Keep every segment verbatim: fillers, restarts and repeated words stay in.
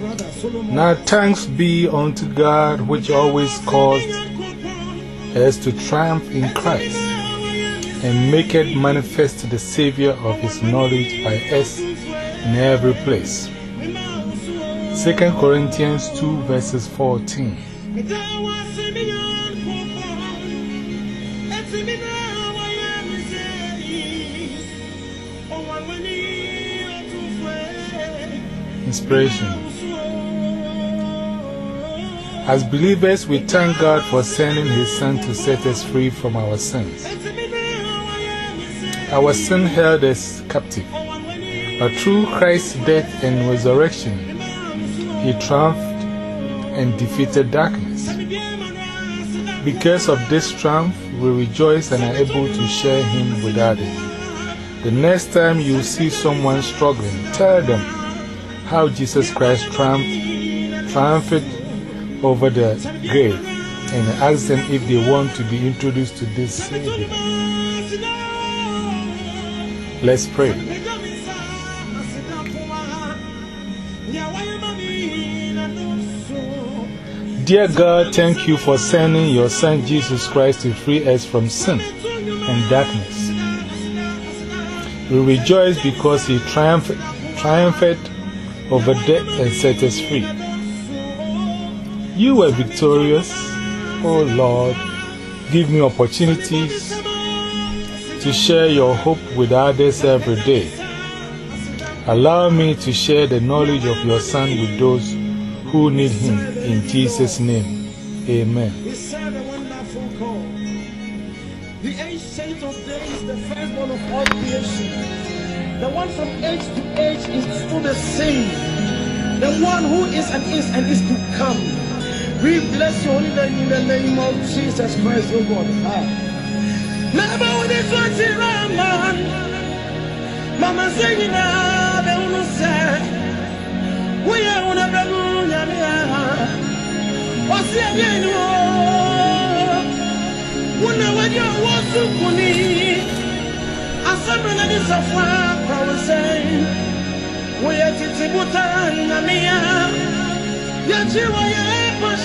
Now thanks be unto God, which always caused us to triumph in Christ, and maketh manifest the Savior of his knowledge by us in every place. Second Corinthians two verses fourteen. Inspiration. As believers, we thank God for sending His Son to set us free from our sins. Our sin held us captive, but through Christ's death and resurrection, He triumphed and defeated darkness. Because of this triumph, we rejoice and are able to share Him with others. The next time you see someone struggling, tell them how Jesus Christ triumphed, triumphed over the grave, and ask them if they want to be introduced to this Savior. Let's pray. Dear God, thank you for sending your Son Jesus Christ to free us from sin and darkness. We rejoice because He triumphed, triumphed over death and set us free. You were victorious. Oh Lord, give me opportunities to share your hope with others every day. Allow me to share the knowledge of your Son with those who need Him. In Jesus' name, amen. We serve a wonderful God. The ancient of days, the firstborn of all creation. The one from age to age is still the same. The one who is and is and is to come. We bless your holy name in the name of Jesus Christ, O God. Never would it want to run, man. Mama saying, I will say, we are on a balloon. What's the again? When I was your was to Kuni, as someone that is a far from saying, we are Tibutan, Namia, Yachiwa.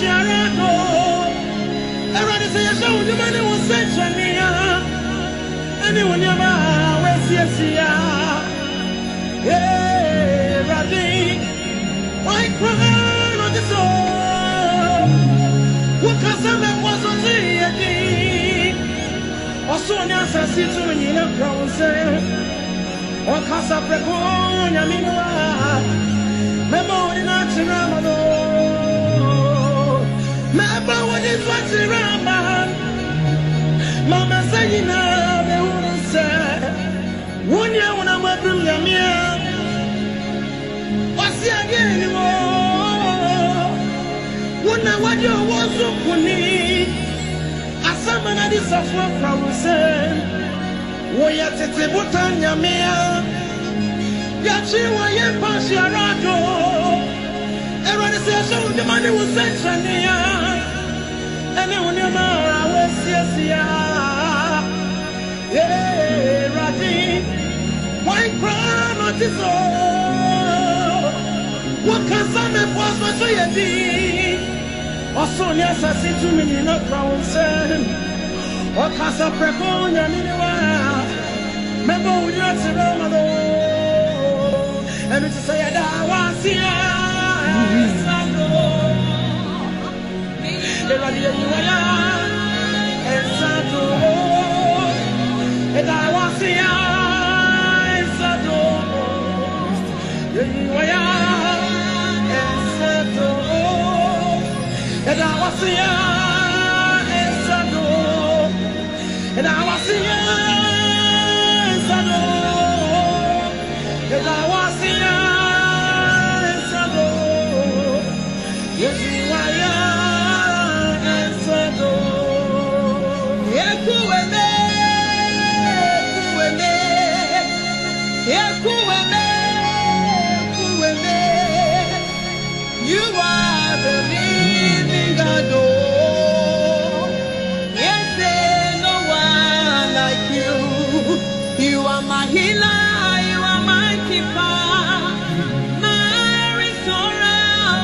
Everybody say, I showed you money was such a near. Anyone ever, where's yes, yeah, Raddy, why cry on the soul? What can someone was on the day? Or so an answer, see to me in a crown, say, or Casa Precon, Yamina, Memory National. Mama, what is what's around, man? Mama saying, now, they wouldn't say, one year when I'm a brilliant man, what's the again anymore? One night, what you was so funny, as someone that is a four from say, we are to Tibutan Yamia, Yachi, you pass your radio. Everybody says, show the money was sent to me. And then when you're I was yes, yeah, Raddy, why cry not this all? What can some was what you did? Or so, yes, I see too many not crown said. Or Casa Preconia, remember we got to Ramado. And it's say, I was here. The radio you are, and Sato, and I was here, and Sato, you are, and Sato, and I was here, and Sato, and I was here, and Sato, and I was here. Yes, you are, and so yeah, cool and cool and yeah, cool and cool and you are the living God. Yes, there's no one like you. You are my healer, you are my keeper, my restorer.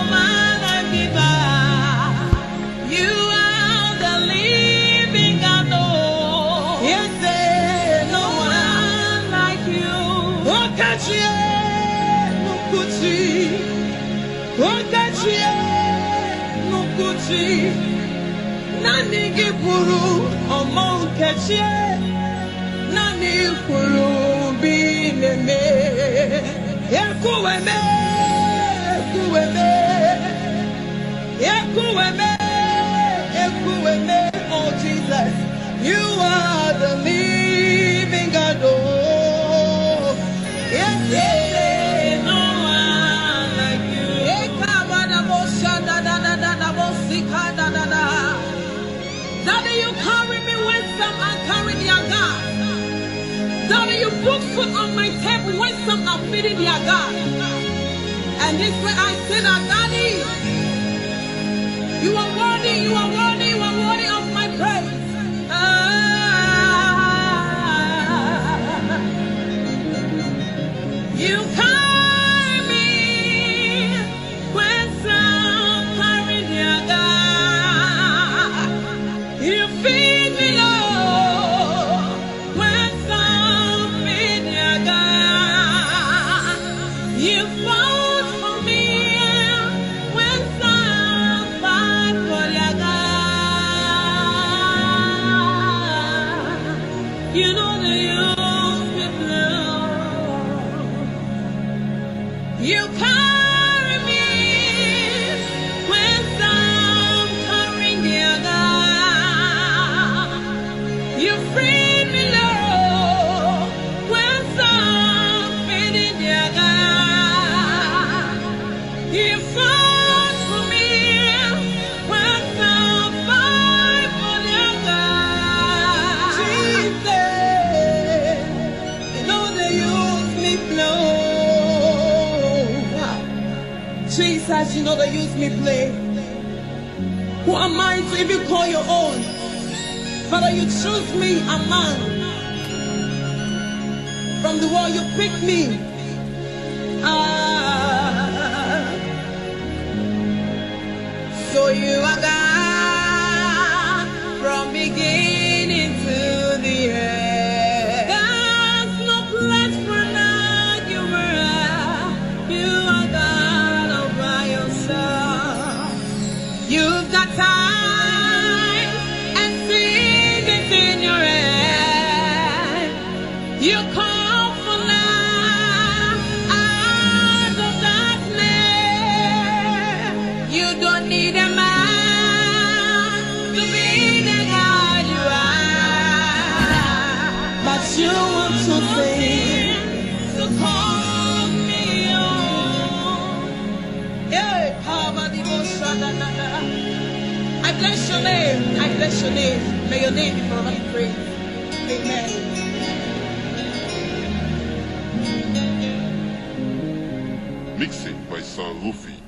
Okachie nukuchi nani gipuru omo kachie nani kuru bineme ekuweme ekuweme ekuweme ekuweme. Oh Jesus, you are the living God. Oh yes, yes. Daddy, you carry me when some are carrying their God. Daddy, you put food on my table when some are feeding their God. And this way I say that, Daddy, you are worthy, you are worthy, you are worthy of my praise. Ah. You carry me when some carry their God. You feed me, Lord, when some feed their God. You fought for me when some fight for their God. You know the use me blue. You carry me when some carrying their God. You free me, Lord, when some feeding their God. You fought for me when some fight for their God. Jesus, you know they use me blow. Jesus, you know they use me play. Who am I to even call your own? Father, you choose me, a man. From the world, you pick me. Ah. So you are God from beginning to the end. There's no place for an argument. You are God all by yourself. You've got time and seasons in your hand. You call for light out of darkness. You don't need a man to be the God you are, but you want to sing, so call me on. Yeah, power devotion. I bless your name. I bless your name. May your name be forever praised. Amen. Mixing by Sir Luffy.